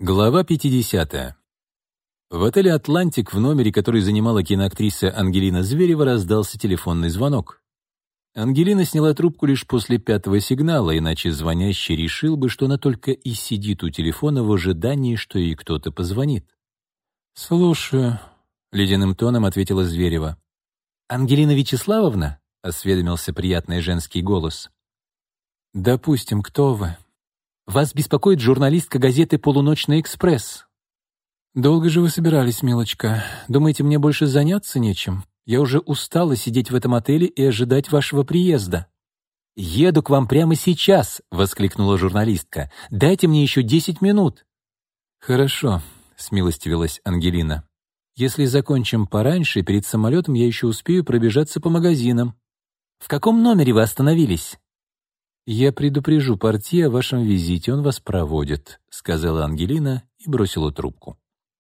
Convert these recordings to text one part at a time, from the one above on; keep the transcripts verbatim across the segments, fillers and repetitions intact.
Глава пятидесятая. В отеле «Атлантик», в номере, который занимала киноактриса Ангелина Зверева, раздался телефонный звонок. Ангелина сняла трубку лишь после пятого сигнала, иначе звонящий решил бы, что она только и сидит у телефона в ожидании, что ей кто-то позвонит. «Слушаю», — ледяным тоном ответила Зверева. «Ангелина Вячеславовна?» — осведомился приятный женский голос. «Допустим, кто вы?» «Вас беспокоит журналистка газеты «Полуночный экспресс». «Долго же вы собирались, милочка? Думаете, мне больше заняться нечем? Я уже устала сидеть в этом отеле и ожидать вашего приезда». «Еду к вам прямо сейчас!» — воскликнула журналистка. «Дайте мне еще десять минут». «Хорошо», — смилостивилась Ангелина. «Если закончим пораньше, перед самолетом я еще успею пробежаться по магазинам». «В каком номере вы остановились?» «Я предупрежу портье о вашем визите, он вас проводит», — сказала Ангелина и бросила трубку.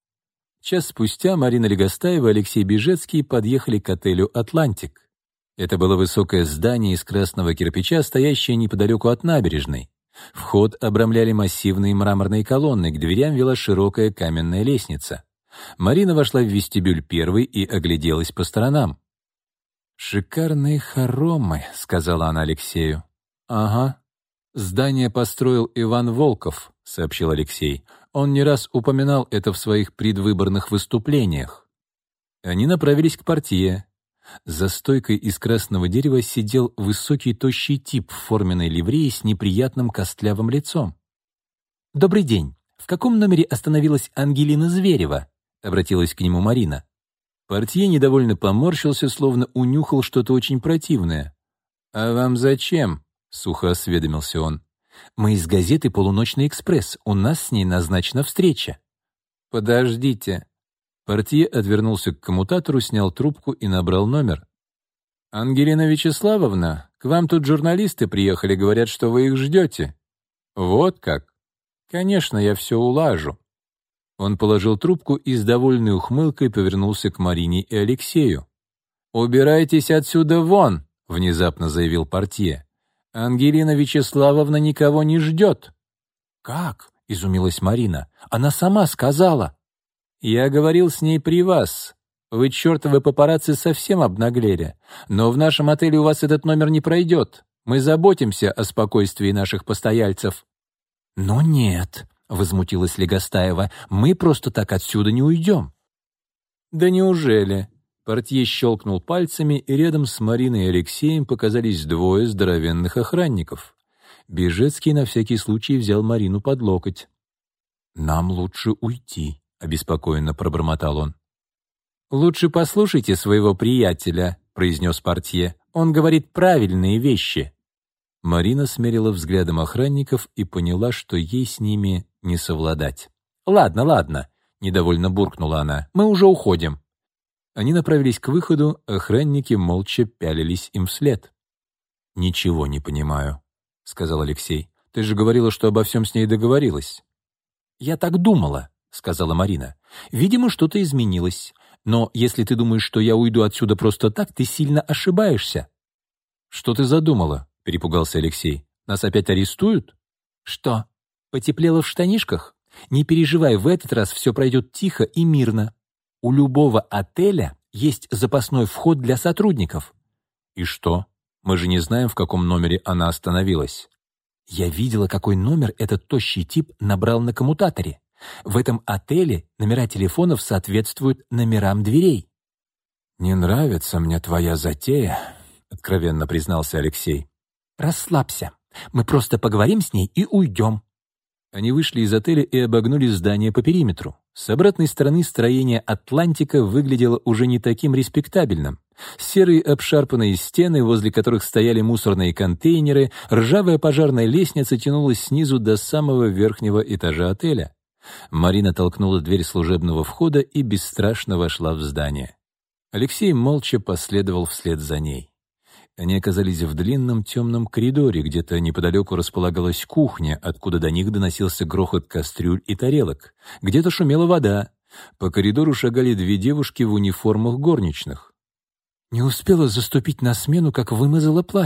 Час спустя Марина Легостаева и Алексей Бежецкий подъехали к отелю «Атлантик». Это было высокое здание из красного кирпича, стоящее неподалеку от набережной. Вход обрамляли массивные мраморные колонны, к дверям вела широкая каменная лестница. Марина вошла в вестибюль первой и огляделась по сторонам. «Шикарные хоромы», — сказала она Алексею. «Ага. Здание построил Иван Волков», — сообщил Алексей. «Он не раз упоминал это в своих предвыборных выступлениях». Они направились к портье. За стойкой из красного дерева сидел высокий тощий тип в форменной ливреи с неприятным костлявым лицом. «Добрый день. В каком номере остановилась Ангелина Зверева?» — обратилась к нему Марина. Портье недовольно поморщился, словно унюхал что-то очень противное. «А вам зачем?» — сухо осведомился он. «Мы из газеты «Полуночный экспресс». У нас с ней назначена встреча». «Подождите». Портье отвернулся к коммутатору, снял трубку и набрал номер. «Ангелина Вячеславовна, к вам тут журналисты приехали, говорят, что вы их ждете». «Вот как? Конечно, я все улажу». Он положил трубку и с довольной ухмылкой повернулся к Марине и Алексею. «Убирайтесь отсюда вон», — внезапно заявил портье. «Ангелина Вячеславовна никого не ждет». «Как?» — изумилась Марина. «Она сама сказала». «Я говорил с ней при вас. Вы, чертовы папарацци, совсем обнаглели. Но в нашем отеле у вас этот номер не пройдет. Мы заботимся о спокойствии наших постояльцев». «Но нет», — возмутилась Легостаева, — «мы просто так отсюда не уйдем». «Да неужели?» Портье щелкнул пальцами, и рядом с Мариной и Алексеем показались двое здоровенных охранников. Бежецкий на всякий случай взял Марину под локоть. «Нам лучше уйти», — обеспокоенно пробормотал он. «Лучше послушайте своего приятеля», — произнес портье. «Он говорит правильные вещи». Марина смерила взглядом охранников и поняла, что ей с ними не совладать. «Ладно, ладно», — недовольно буркнула она, — «мы уже уходим». Они направились к выходу, охранники молча пялились им вслед. «Ничего не понимаю», — сказал Алексей. «Ты же говорила, что обо всем с ней договорилась». «Я так думала», — сказала Марина. «Видимо, что-то изменилось. Но если ты думаешь, что я уйду отсюда просто так, ты сильно ошибаешься». «Что ты задумала?» — перепугался Алексей. «Нас опять арестуют?» «Что, потеплело в штанишках? Не переживай, в этот раз все пройдет тихо и мирно. У любого отеля есть запасной вход для сотрудников». «И что? Мы же не знаем, в каком номере она остановилась». «Я видела, какой номер этот тощий тип набрал на коммутаторе. В этом отеле номера телефонов соответствуют номерам дверей». «Не нравится мне твоя затея», — откровенно признался Алексей. «Расслабься. Мы просто поговорим с ней и уйдем». Они вышли из отеля и обогнули здание по периметру. С обратной стороны строение «Атлантика» выглядело уже не таким респектабельным. Серые обшарпанные стены, возле которых стояли мусорные контейнеры, ржавая пожарная лестница тянулась снизу до самого верхнего этажа отеля. Марина толкнула дверь служебного входа и бесстрашно вошла в здание. Алексей молча последовал вслед за ней. Они оказались в длинном темном коридоре, где-то неподалеку располагалась кухня, откуда до них доносился грохот кастрюль и тарелок. Где-то шумела вода. По коридору шагали две девушки в униформах горничных. «Не успела заступить на смену, как вымазала платье»,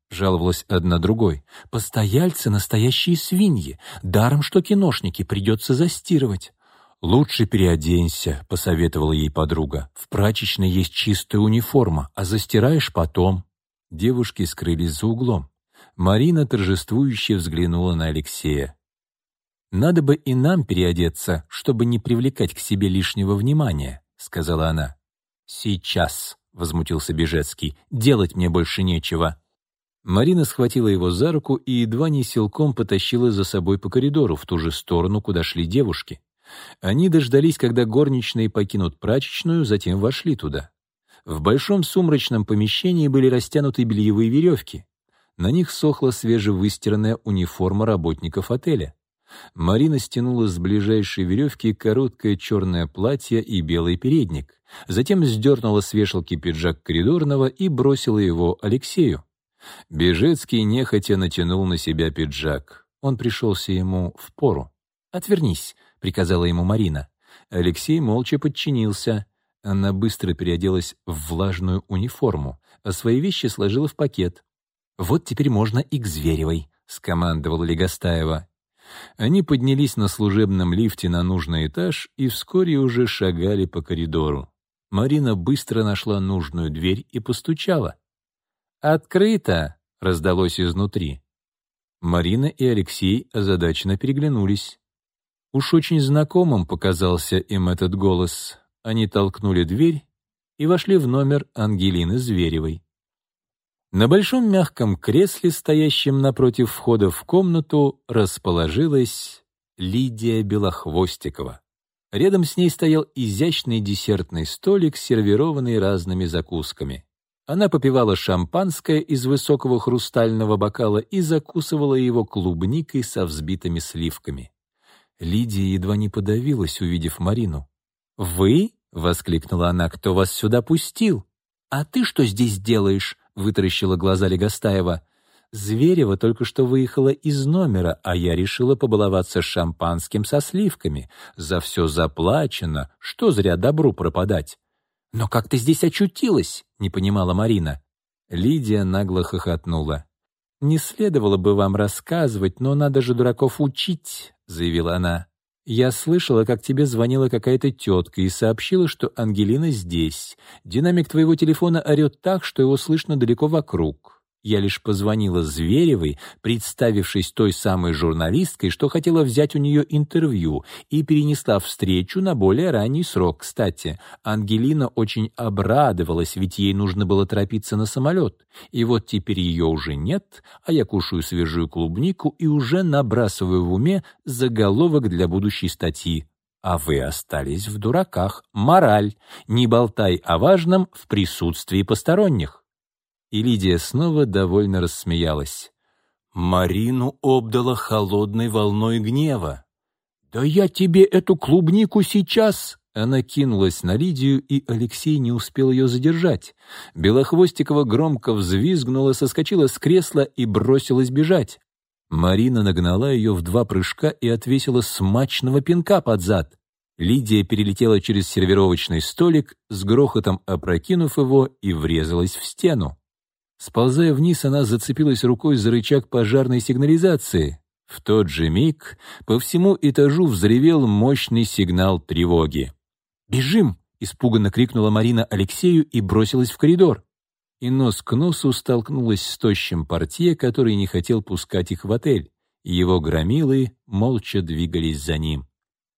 — жаловалась одна другой. «Постояльцы — настоящие свиньи. Даром, что киношники, придется застирывать». «Лучше переоденься», — посоветовала ей подруга. «В прачечной есть чистая униформа, а застираешь потом». Девушки скрылись за углом. Марина торжествующе взглянула на Алексея. «Надо бы и нам переодеться, чтобы не привлекать к себе лишнего внимания», — сказала она. «Сейчас», — возмутился Бежецкий, — «делать мне больше нечего». Марина схватила его за руку и едва не силком потащила за собой по коридору, в ту же сторону, куда шли девушки. Они дождались, когда горничные покинут прачечную, затем вошли туда. В большом сумрачном помещении были растянуты бельевые веревки. На них сохла свежевыстиранная униформа работников отеля. Марина стянула с ближайшей веревки короткое черное платье и белый передник, затем сдернула с вешалки пиджак коридорного и бросила его Алексею. Бежецкий нехотя натянул на себя пиджак. Он пришелся ему впору. «Отвернись», — приказала ему Марина. Алексей молча подчинился. Она быстро переоделась в влажную униформу, а свои вещи сложила в пакет. «Вот теперь можно и к Зверевой», — скомандовала Легостаева. Они поднялись на служебном лифте на нужный этаж и вскоре уже шагали по коридору. Марина быстро нашла нужную дверь и постучала. «Открыто!» — раздалось изнутри. Марина и Алексей озадаченно переглянулись. Уж очень знакомым показался им этот голос. Они толкнули дверь и вошли в номер Ангелины Зверевой. На большом мягком кресле, стоящем напротив входа в комнату, расположилась Лидия Белохвостикова. Рядом с ней стоял изящный десертный столик, сервированный разными закусками. Она попивала шампанское из высокого хрустального бокала и закусывала его клубникой со взбитыми сливками. Лидия едва не подавилась, увидев Марину. «Вы?» — воскликнула она. «Кто вас сюда пустил?» «А ты что здесь делаешь?» — вытаращила глаза Легостаева. «Зверева только что выехала из номера, а я решила побаловаться шампанским со сливками. За все заплачено, что зря добру пропадать». «Но как ты здесь очутилась?» — не понимала Марина. Лидия нагло хохотнула. «Не следовало бы вам рассказывать, но надо же дураков учить», — заявила она. «Я слышала, как тебе звонила какая-то тетка и сообщила, что Ангелина здесь. Динамик твоего телефона орет так, что его слышно далеко вокруг. Я лишь позвонила Зверевой, представившись той самой журналисткой, что хотела взять у нее интервью, и перенесла встречу на более ранний срок. Кстати, Ангелина очень обрадовалась, ведь ей нужно было торопиться на самолет. И вот теперь ее уже нет, а я кушаю свежую клубнику и уже набрасываю в уме заголовок для будущей статьи. А вы остались в дураках. Мораль. Не болтай о важном в присутствии посторонних». И Лидия снова довольно рассмеялась. Марину обдала холодной волной гнева. «Да я тебе эту клубнику сейчас!» Она кинулась на Лидию, и Алексей не успел ее задержать. Белохвостикова громко взвизгнула, соскочила с кресла и бросилась бежать. Марина нагнала ее в два прыжка и отвесила смачного пинка под зад. Лидия перелетела через сервировочный столик, с грохотом опрокинув его, и врезалась в стену. Сползая вниз, она зацепилась рукой за рычаг пожарной сигнализации. В тот же миг по всему этажу взревел мощный сигнал тревоги. «Бежим!» — испуганно крикнула Марина Алексею и бросилась в коридор. И нос к носу столкнулась с тощим портье, который не хотел пускать их в отель. Его громилы молча двигались за ним.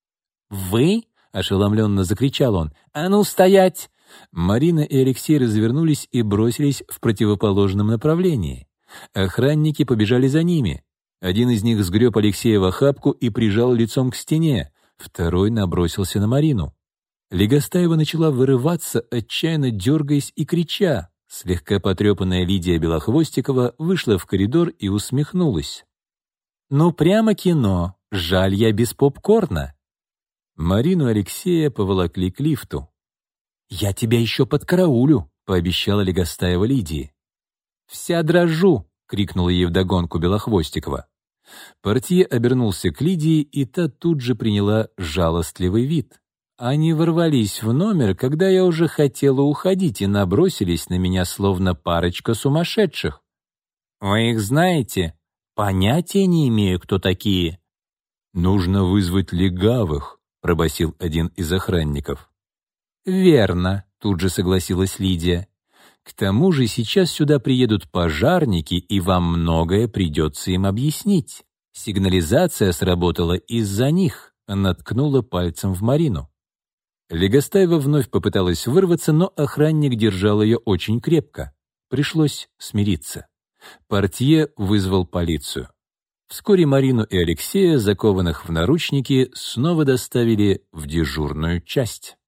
«Вы?» — ошеломленно закричал он. «А ну, стоять!» Марина и Алексей развернулись и бросились в противоположном направлении. Охранники побежали за ними. Один из них сгреб Алексея в охапку и прижал лицом к стене, второй набросился на Марину. Легостаева начала вырываться, отчаянно дергаясь и крича. Слегка потрепанная Лидия Белохвостикова вышла в коридор и усмехнулась. «Ну, прямо кино. Жаль, я без попкорна». Марину Алексея поволокли к лифту. «Я тебя еще подкараулю», — пообещала Легостаева Лидии. «Вся дрожу», — крикнула ей вдогонку Белохвостикова. Портье обернулся к Лидии, и та тут же приняла жалостливый вид. Они ворвались в номер, когда я уже хотела уходить, и набросились на меня, словно парочка сумасшедших. «Вы их знаете?» «Понятия не имею, кто такие». «Нужно вызвать легавых», — пробасил один из охранников. «Верно», — тут же согласилась Лидия. «К тому же сейчас сюда приедут пожарники, и вам многое придется им объяснить. Сигнализация сработала из-за них», — она ткнула пальцем в Марину. Легостаева вновь попыталась вырваться, но охранник держал ее очень крепко. Пришлось смириться. Портье вызвал полицию. Вскоре Марину и Алексея, закованных в наручники, снова доставили в дежурную часть.